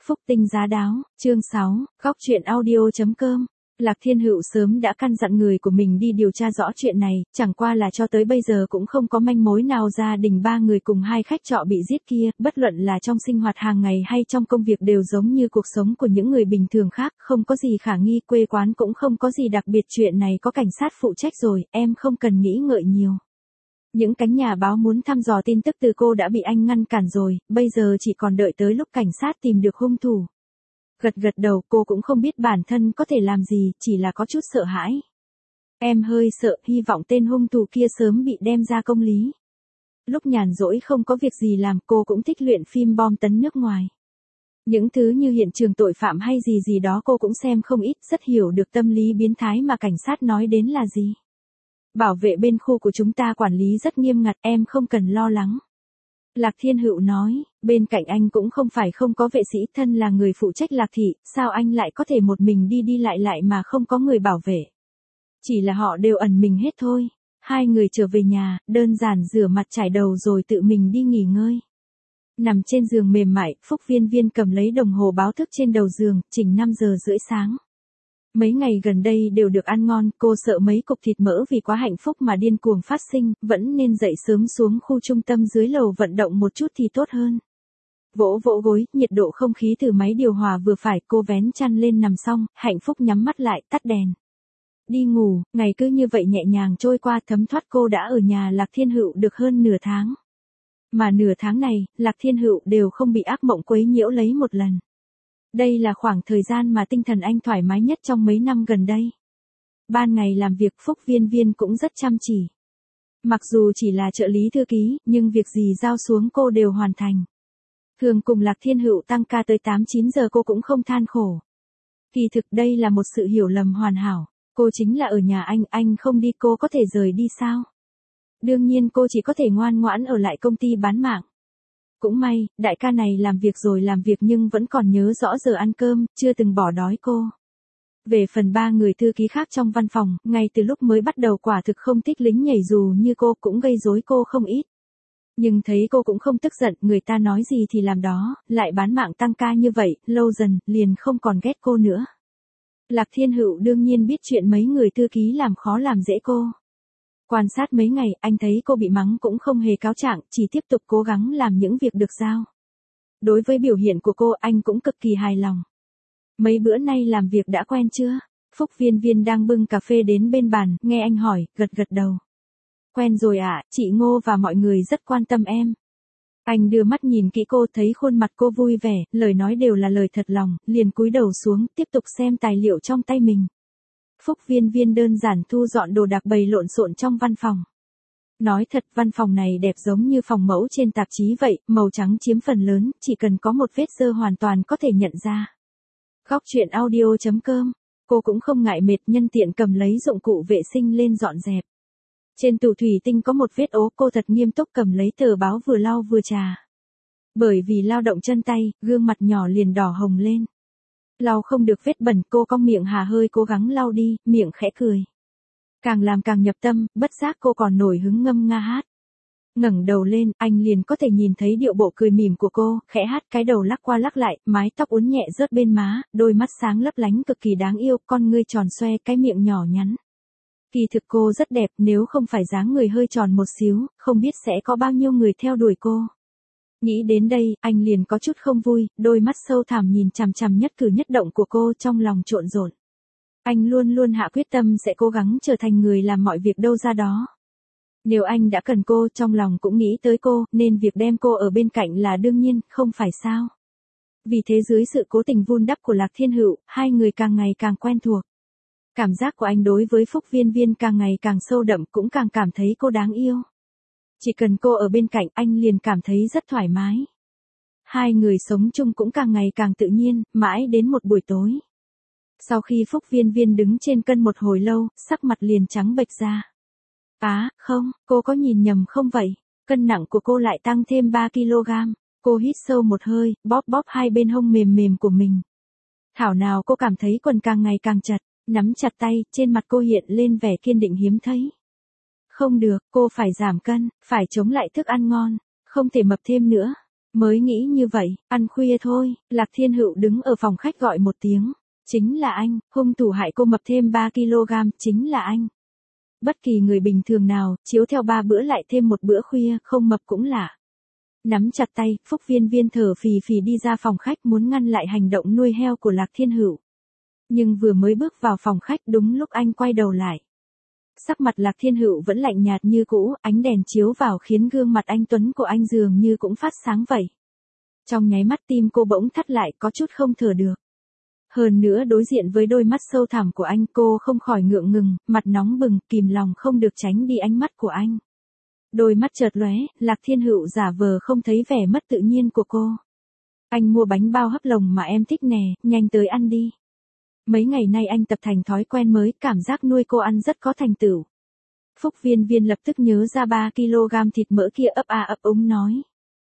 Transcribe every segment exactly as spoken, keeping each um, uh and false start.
Phúc tinh giá đáo, chương sáu, góc truyện audio.com. Lạc Thiên Hữu sớm đã căn dặn người của mình đi điều tra rõ chuyện này, chẳng qua là cho tới bây giờ cũng không có manh mối nào gia đình ba người cùng hai khách trọ bị giết kia, bất luận là trong sinh hoạt hàng ngày hay trong công việc đều giống như cuộc sống của những người bình thường khác, không có gì khả nghi, quê quán cũng không có gì đặc biệt, chuyện này có cảnh sát phụ trách rồi, em không cần nghĩ ngợi nhiều. Những cánh nhà báo muốn thăm dò tin tức từ cô đã bị anh ngăn cản rồi, bây giờ chỉ còn đợi tới lúc cảnh sát tìm được hung thủ. Gật gật đầu, cô cũng không biết bản thân có thể làm gì, chỉ là có chút sợ hãi. Em hơi sợ, hy vọng tên hung thủ kia sớm bị đem ra công lý. Lúc nhàn rỗi không có việc gì làm, cô cũng thích luyện phim bom tấn nước ngoài. Những thứ như hiện trường tội phạm hay gì gì đó cô cũng xem không ít, rất hiểu được tâm lý biến thái mà cảnh sát nói đến là gì. Bảo vệ bên khu của chúng ta quản lý rất nghiêm ngặt, em không cần lo lắng. Lạc Thiên Hữu nói, bên cạnh anh cũng không phải không có vệ sĩ, thân là người phụ trách Lạc Thị, sao anh lại có thể một mình đi đi lại lại mà không có người bảo vệ. Chỉ là họ đều ẩn mình hết thôi. Hai người trở về nhà, đơn giản rửa mặt chải đầu rồi tự mình đi nghỉ ngơi. Nằm trên giường mềm mại, Phúc Viên Viên cầm lấy đồng hồ báo thức trên đầu giường, chỉnh năm giờ rưỡi sáng. Mấy ngày gần đây đều được ăn ngon, cô sợ mấy cục thịt mỡ vì quá hạnh phúc mà điên cuồng phát sinh, vẫn nên dậy sớm xuống khu trung tâm dưới lầu vận động một chút thì tốt hơn. Vỗ vỗ gối, nhiệt độ không khí từ máy điều hòa vừa phải, cô vén chăn lên nằm xong, hạnh phúc nhắm mắt lại, tắt đèn. Đi ngủ, ngày cứ như vậy nhẹ nhàng trôi qua, thấm thoát cô đã ở nhà Lạc Thiên Hữu được hơn nửa tháng. Mà nửa tháng này, Lạc Thiên Hữu đều không bị ác mộng quấy nhiễu lấy một lần. Đây là khoảng thời gian mà tinh thần anh thoải mái nhất trong mấy năm gần đây. Ban ngày làm việc Phúc Viên Viên cũng rất chăm chỉ. Mặc dù chỉ là trợ lý thư ký, nhưng việc gì giao xuống cô đều hoàn thành. Thường cùng Lạc Thiên Hữu tăng ca tới tám chín giờ cô cũng không than khổ. Kỳ thực đây là một sự hiểu lầm hoàn hảo. Cô chính là ở nhà anh, anh không đi cô có thể rời đi sao? Đương nhiên cô chỉ có thể ngoan ngoãn ở lại công ty bán mạng. Cũng may, đại ca này làm việc rồi làm việc nhưng vẫn còn nhớ rõ giờ ăn cơm, chưa từng bỏ đói cô. Về phần ba người thư ký khác trong văn phòng, ngay từ lúc mới bắt đầu quả thực không thích lính nhảy dù như cô, cũng gây rối cô không ít. Nhưng thấy cô cũng không tức giận, người ta nói gì thì làm đó, lại bán mạng tăng ca như vậy, lâu dần, liền không còn ghét cô nữa. Lạc Thiên Hữu đương nhiên biết chuyện mấy người thư ký làm khó làm dễ cô. Quan sát mấy ngày, anh thấy cô bị mắng cũng không hề cáo trạng, chỉ tiếp tục cố gắng làm những việc được giao. Đối với biểu hiện của cô, anh cũng cực kỳ hài lòng. Mấy bữa nay làm việc đã quen chưa? Phúc Viên Viên đang bưng cà phê đến bên bàn, nghe anh hỏi, gật gật đầu. Quen rồi ạ, à, chị Ngô và mọi người rất quan tâm em. Anh đưa mắt nhìn kỹ cô, thấy khuôn mặt cô vui vẻ, lời nói đều là lời thật lòng, liền cúi đầu xuống, tiếp tục xem tài liệu trong tay mình. Phúc Viên Viên đơn giản thu dọn đồ đạc bày lộn xộn trong văn phòng. Nói thật, văn phòng này đẹp giống như phòng mẫu trên tạp chí vậy, màu trắng chiếm phần lớn, chỉ cần có một vết dơ hoàn toàn có thể nhận ra. Góc truyện audio.com, cô cũng không ngại mệt, nhân tiện cầm lấy dụng cụ vệ sinh lên dọn dẹp. Trên tủ thủy tinh có một vết ố, cô thật nghiêm túc cầm lấy tờ báo vừa lau vừa trà. Bởi vì lao động chân tay, gương mặt nhỏ liền đỏ hồng lên. Lau không được vết bẩn, cô cong miệng hà hơi cố gắng lau đi, miệng khẽ cười. Càng làm càng nhập tâm, bất giác cô còn nổi hứng ngâm nga hát. Ngẩng đầu lên, anh liền có thể nhìn thấy điệu bộ cười mỉm của cô, khẽ hát, cái đầu lắc qua lắc lại, mái tóc uốn nhẹ rớt bên má, đôi mắt sáng lấp lánh cực kỳ đáng yêu, con ngươi tròn xoe, cái miệng nhỏ nhắn. Kỳ thực cô rất đẹp, nếu không phải dáng người hơi tròn một xíu, không biết sẽ có bao nhiêu người theo đuổi cô. Nghĩ đến đây, anh liền có chút không vui, đôi mắt sâu thẳm nhìn chằm chằm nhất cử nhất động của cô, trong lòng trộn rộn. Anh luôn luôn hạ quyết tâm sẽ cố gắng trở thành người làm mọi việc đâu ra đó. Nếu anh đã cần cô, trong lòng cũng nghĩ tới cô, nên việc đem cô ở bên cạnh là đương nhiên, không phải sao. Vì thế dưới sự cố tình vun đắp của Lạc Thiên Hữu, hai người càng ngày càng quen thuộc. Cảm giác của anh đối với Phúc Viên Viên càng ngày càng sâu đậm, cũng càng cảm thấy cô đáng yêu. Chỉ cần cô ở bên cạnh anh liền cảm thấy rất thoải mái. Hai người sống chung cũng càng ngày càng tự nhiên, mãi đến một buổi tối. Sau khi Phúc Viên Viên đứng trên cân một hồi lâu, sắc mặt liền trắng bệch ra. Á, không, cô có nhìn nhầm không vậy? Cân nặng của cô lại tăng thêm ba ki lô gam. Cô hít sâu một hơi, bóp bóp hai bên hông mềm mềm của mình. Thảo nào cô cảm thấy quần càng ngày càng chặt, nắm chặt tay, trên mặt cô hiện lên vẻ kiên định hiếm thấy. Không được, cô phải giảm cân, phải chống lại thức ăn ngon, không thể mập thêm nữa. Mới nghĩ như vậy, ăn khuya thôi, Lạc Thiên Hữu đứng ở phòng khách gọi một tiếng. Chính là anh, hung thủ hại cô mập thêm ba ki lô gam, chính là anh. Bất kỳ người bình thường nào, chiếu theo ba bữa lại thêm một bữa khuya, không mập cũng lạ. Nắm chặt tay, Phúc Viên Viên thở phì phì đi ra phòng khách muốn ngăn lại hành động nuôi heo của Lạc Thiên Hữu. Nhưng vừa mới bước vào phòng khách đúng lúc anh quay đầu lại. Sắc mặt Lạc Thiên Hữu vẫn lạnh nhạt như cũ, ánh đèn chiếu vào khiến gương mặt anh tuấn của anh dường như cũng phát sáng vậy. Trong nháy mắt tim cô bỗng thắt lại, có chút không thở được. Hơn nữa đối diện với đôi mắt sâu thẳm của anh, cô không khỏi ngượng ngừng, mặt nóng bừng, kìm lòng không được tránh đi ánh mắt của anh. Đôi mắt chợt lóe, Lạc Thiên Hữu giả vờ không thấy vẻ mất tự nhiên của cô. Anh mua bánh bao hấp lồng mà em thích nè, nhanh tới ăn đi. Mấy ngày nay anh tập thành thói quen mới, cảm giác nuôi cô ăn rất có thành tựu. Phúc Viên Viên lập tức nhớ ra ba ki lô gam thịt mỡ kia, ấp a ấp úng nói.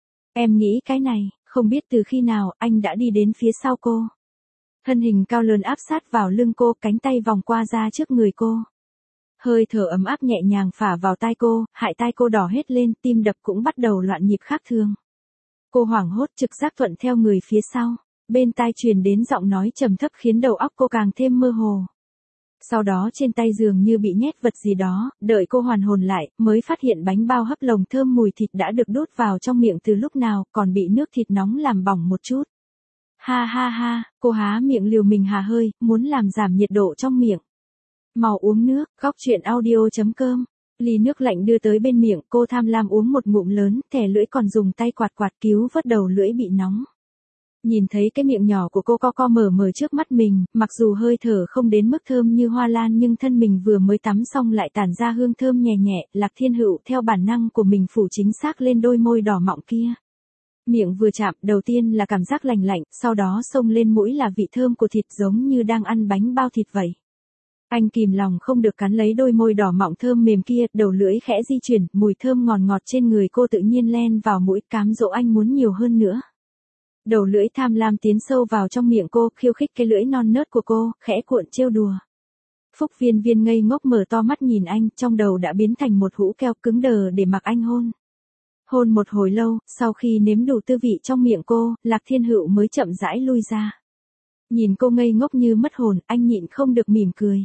Em nghĩ cái này, không biết từ khi nào anh đã đi đến phía sau cô. Thân hình cao lớn áp sát vào lưng cô, cánh tay vòng qua ra trước người cô. Hơi thở ấm áp nhẹ nhàng phả vào tai cô, hại tai cô đỏ hết lên, tim đập cũng bắt đầu loạn nhịp khác thường. Cô hoảng hốt trực giác thuận theo người phía sau, bên tai truyền đến giọng nói trầm thấp khiến đầu óc cô càng thêm mơ hồ. Sau đó trên tay dường như bị nhét vật gì đó, đợi cô hoàn hồn lại, mới phát hiện bánh bao hấp lồng thơm mùi thịt đã được đút vào trong miệng từ lúc nào, còn bị nước thịt nóng làm bỏng một chút. Ha ha ha, cô há miệng liều mình hà hơi, muốn làm giảm nhiệt độ trong miệng. Mau uống nước, góc chuyện audio chấm com. Ly nước lạnh đưa tới bên miệng, cô tham lam uống một ngụm lớn, thè lưỡi còn dùng tay quạt quạt cứu vớt đầu lưỡi bị nóng. Nhìn thấy cái miệng nhỏ của cô co co mở mở trước mắt mình, mặc dù hơi thở không đến mức thơm như hoa lan nhưng thân mình vừa mới tắm xong lại tản ra hương thơm nhẹ nhẹ, Lạc Thiên Hữu theo bản năng của mình phủ chính xác lên đôi môi đỏ mọng kia. Miệng vừa chạm, đầu tiên là cảm giác lành lạnh, sau đó xông lên mũi là vị thơm của thịt giống như đang ăn bánh bao thịt vậy. Anh kìm lòng không được cắn lấy đôi môi đỏ mọng thơm mềm kia, đầu lưỡi khẽ di chuyển, mùi thơm ngọt ngọt trên người cô tự nhiên len vào mũi, cám dỗ anh muốn nhiều hơn nữa. Đầu lưỡi tham lam tiến sâu vào trong miệng cô, khiêu khích cái lưỡi non nớt của cô, khẽ cuộn trêu đùa. Phúc Viên Viên ngây ngốc mở to mắt nhìn anh, trong đầu đã biến thành một hũ keo cứng đờ để mặc anh hôn. Hôn một hồi lâu, sau khi nếm đủ tư vị trong miệng cô, Lạc Thiên Hữu mới chậm rãi lui ra. Nhìn cô ngây ngốc như mất hồn, anh nhịn không được mỉm cười.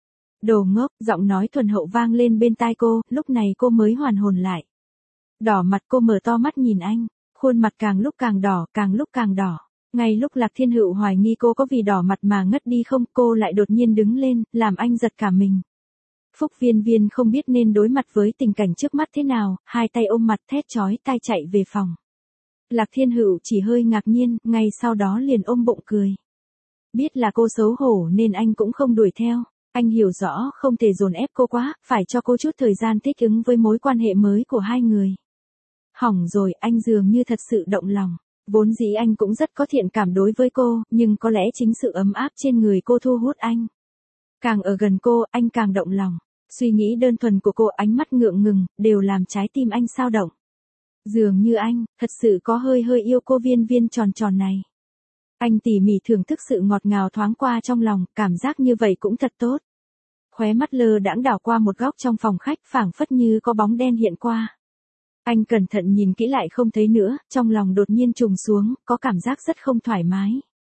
Đồ ngốc, giọng nói thuần hậu vang lên bên tai cô, lúc này cô mới hoàn hồn lại. Đỏ mặt, cô mở to mắt nhìn anh, khuôn mặt càng lúc càng đỏ, càng lúc càng đỏ. Ngay lúc Lạc Thiên Hữu hoài nghi cô có vì đỏ mặt mà ngất đi không, cô lại đột nhiên đứng lên, làm anh giật cả mình. Phúc Viên Viên không biết nên đối mặt với tình cảnh trước mắt thế nào, hai tay ôm mặt thét chói tai chạy về phòng. Lạc Thiên Hữu chỉ hơi ngạc nhiên, ngay sau đó liền ôm bụng cười. Biết là cô xấu hổ nên anh cũng không đuổi theo. Anh hiểu rõ không thể dồn ép cô quá, phải cho cô chút thời gian thích ứng với mối quan hệ mới của hai người. Hỏng rồi, anh dường như thật sự động lòng. Vốn dĩ anh cũng rất có thiện cảm đối với cô, nhưng có lẽ chính sự ấm áp trên người cô thu hút anh. Càng ở gần cô, anh càng động lòng. Suy nghĩ đơn thuần của cô, ánh mắt ngượng ngừng, đều làm trái tim anh xao động. Dường như anh, thật sự có hơi hơi yêu cô Viên Viên tròn tròn này. Anh tỉ mỉ thưởng thức sự ngọt ngào thoáng qua trong lòng, cảm giác như vậy cũng thật tốt. Khóe mắt lơ đãng đảo qua một góc trong phòng khách, phảng phất như có bóng đen hiện qua. Anh cẩn thận nhìn kỹ lại không thấy nữa, trong lòng đột nhiên trùng xuống, có cảm giác rất không thoải mái.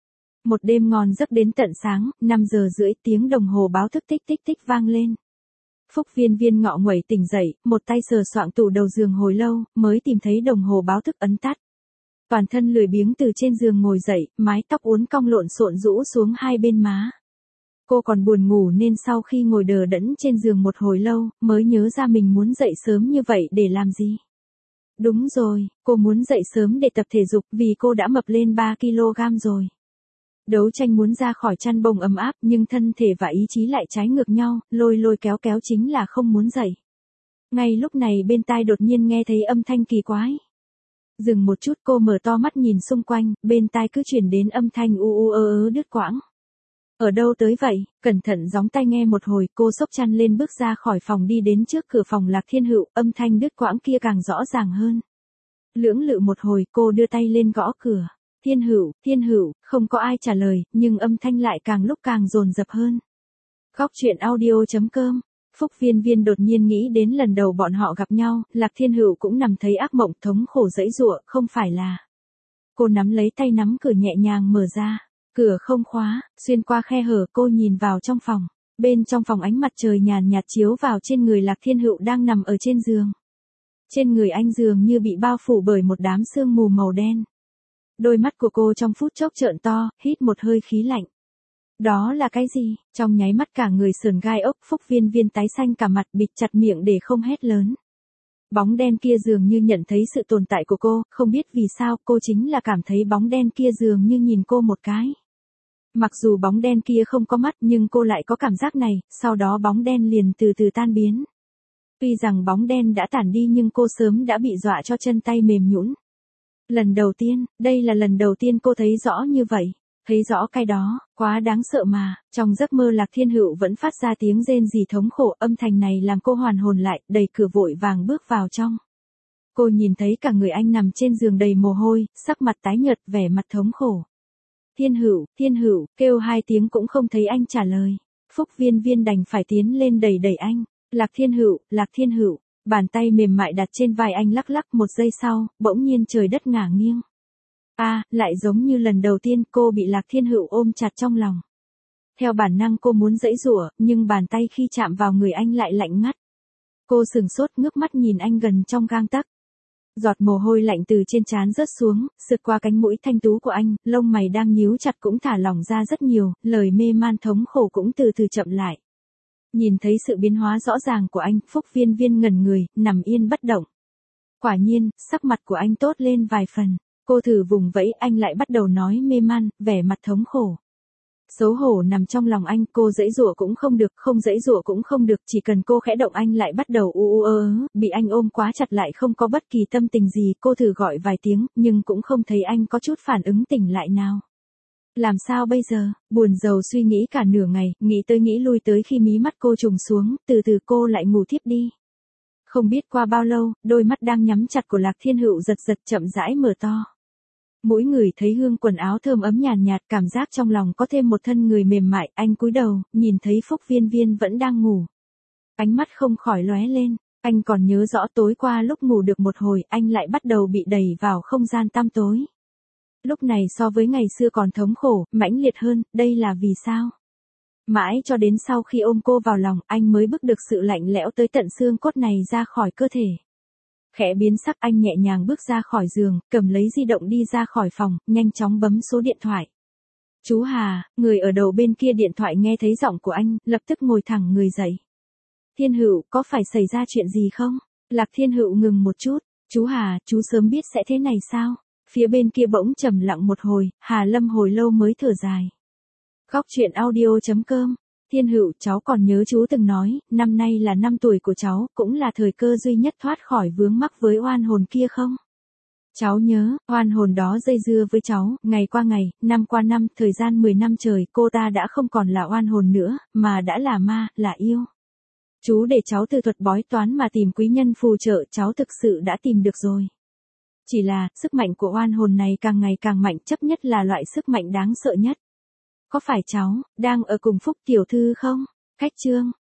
Một đêm ngon giấc đến tận sáng, năm giờ rưỡi, tiếng đồng hồ báo thức tích tích tích vang lên. Phúc Viên Viên ngọ nguậy tỉnh dậy, một tay sờ soạng tủ đầu giường hồi lâu, mới tìm thấy đồng hồ báo thức ấn tắt. Toàn thân lười biếng từ trên giường ngồi dậy, mái tóc uốn cong lộn xộn rũ xuống hai bên má. Cô còn buồn ngủ nên sau khi ngồi đờ đẫn trên giường một hồi lâu, mới nhớ ra mình muốn dậy sớm như vậy để làm gì. Đúng rồi, cô muốn dậy sớm để tập thể dục vì cô đã mập lên ba ki lô gam rồi. Đấu tranh muốn ra khỏi chăn bông ấm áp nhưng thân thể và ý chí lại trái ngược nhau, lôi lôi kéo kéo chính là không muốn dậy. Ngay lúc này bên tai đột nhiên nghe thấy âm thanh kỳ quái. Dừng một chút, cô mở to mắt nhìn xung quanh, bên tai cứ truyền đến âm thanh u u ơ ớ đứt quãng. Ở đâu tới vậy? Cẩn thận gióng tai nghe một hồi, cô xốc chăn lên bước ra khỏi phòng đi đến trước cửa phòng Lạc Thiên Hữu, âm thanh đứt quãng kia càng rõ ràng hơn. Lưỡng lự một hồi, cô đưa tay lên gõ cửa. Thiên Hữu, Thiên Hữu, không có ai trả lời, nhưng âm thanh lại càng lúc càng dồn dập hơn. Góc chuyện audio chấm com. Phúc Viên Viên đột nhiên nghĩ đến lần đầu bọn họ gặp nhau, Lạc Thiên Hữu cũng nằm thấy ác mộng thống khổ dẫy dụa, không phải là cô nắm lấy tay nắm cửa nhẹ nhàng mở ra. Cửa không khóa, xuyên qua khe hở cô nhìn vào trong phòng. Bên trong phòng ánh mặt trời nhàn nhạt chiếu vào trên người Lạc Thiên Hữu đang nằm ở trên giường. Trên người anh dường như bị bao phủ bởi một đám sương mù màu đen. Đôi mắt của cô trong phút chốc trợn to, hít một hơi khí lạnh. Đó là cái gì? Trong nháy mắt cả người sườn gai ốc, Phúc Viên Viên tái xanh cả mặt, bịt chặt miệng để không hét lớn. Bóng đen kia dường như nhận thấy sự tồn tại của cô, không biết vì sao cô chính là cảm thấy bóng đen kia dường như nhìn cô một cái. Mặc dù bóng đen kia không có mắt nhưng cô lại có cảm giác này, sau đó bóng đen liền từ từ tan biến. Tuy rằng bóng đen đã tản đi nhưng cô sớm đã bị dọa cho chân tay mềm nhũn. Lần đầu tiên, đây là lần đầu tiên cô thấy rõ như vậy. Thấy rõ cái đó, quá đáng sợ mà, trong giấc mơ Lạc Thiên Hữu vẫn phát ra tiếng rên rỉ thống khổ, âm thanh này làm cô hoàn hồn lại, đẩy cửa vội vàng bước vào trong. Cô nhìn thấy cả người anh nằm trên giường đầy mồ hôi, sắc mặt tái nhợt, vẻ mặt thống khổ. Thiên Hữu, Thiên Hữu, kêu hai tiếng cũng không thấy anh trả lời. Phúc Viên Viên đành phải tiến lên đẩy đẩy anh. Lạc Thiên Hữu, Lạc Thiên Hữu, bàn tay mềm mại đặt trên vai anh lắc lắc, một giây sau, bỗng nhiên trời đất ngả nghiêng. A, à, lại giống như lần đầu tiên cô bị Lạc Thiên Hữu ôm chặt trong lòng. Theo bản năng cô muốn giãy giụa, nhưng bàn tay khi chạm vào người anh lại lạnh ngắt. Cô sừng sốt ngước mắt nhìn anh gần trong gang tấc. Giọt mồ hôi lạnh từ trên trán rớt xuống, sượt qua cánh mũi thanh tú của anh, lông mày đang nhíu chặt cũng thả lỏng ra rất nhiều, lời mê man thống khổ cũng từ từ chậm lại. Nhìn thấy sự biến hóa rõ ràng của anh, Phúc Viên Viên ngẩn người, nằm yên bất động. Quả nhiên, sắc mặt của anh tốt lên vài phần. Cô thử vùng vẫy, anh lại bắt đầu nói mê man, vẻ mặt thống khổ. Xấu hổ nằm trong lòng anh, cô giãy giụa cũng không được, không giãy giụa cũng không được, chỉ cần cô khẽ động anh lại bắt đầu u u ơ ớ, bị anh ôm quá chặt lại không có bất kỳ tâm tình gì, cô thử gọi vài tiếng, nhưng cũng không thấy anh có chút phản ứng tỉnh lại nào. Làm sao bây giờ? Buồn rầu suy nghĩ cả nửa ngày, nghĩ tới nghĩ lui tới khi mí mắt cô trùng xuống, từ từ cô lại ngủ thiếp đi. Không biết qua bao lâu, đôi mắt đang nhắm chặt của Lạc Thiên Hữu giật giật chậm rãi mở to. Mỗi người thấy hương quần áo thơm ấm nhàn nhạt, cảm giác trong lòng có thêm một thân người mềm mại, anh cúi đầu, nhìn thấy Phúc Viên Viên vẫn đang ngủ. Ánh mắt không khỏi lóe lên, anh còn nhớ rõ tối qua lúc ngủ được một hồi, anh lại bắt đầu bị đẩy vào không gian tăm tối. Lúc này so với ngày xưa còn thống khổ, mãnh liệt hơn, đây là vì sao? Mãi cho đến sau khi ôm cô vào lòng, anh mới bức được sự lạnh lẽo tới tận xương cốt này ra khỏi cơ thể. Khẽ biến sắc anh nhẹ nhàng bước ra khỏi giường, cầm lấy di động đi ra khỏi phòng, nhanh chóng bấm số điện thoại. Chú Hà, người ở đầu bên kia điện thoại nghe thấy giọng của anh, lập tức ngồi thẳng người dậy. Thiên Hữu, có phải xảy ra chuyện gì không? Lạc Thiên Hữu ngừng một chút. Chú Hà, chú sớm biết sẽ thế này sao? Phía bên kia bỗng trầm lặng một hồi, Hà Lâm hồi lâu mới thở dài. Góc truyện audio chấm com. Thiên Hữu, cháu còn nhớ chú từng nói, năm nay là năm tuổi của cháu, cũng là thời cơ duy nhất thoát khỏi vướng mắc với oan hồn kia không? Cháu nhớ, oan hồn đó dây dưa với cháu, ngày qua ngày, năm qua năm, thời gian mười năm trời, cô ta đã không còn là oan hồn nữa, mà đã là ma, là yêu. Chú để cháu từ thuật bói toán mà tìm quý nhân phù trợ, cháu thực sự đã tìm được rồi. Chỉ là, sức mạnh của oan hồn này càng ngày càng mạnh, chấp nhất là loại sức mạnh đáng sợ nhất. Có phải cháu đang ở cùng Phúc tiểu thư không? Cách chương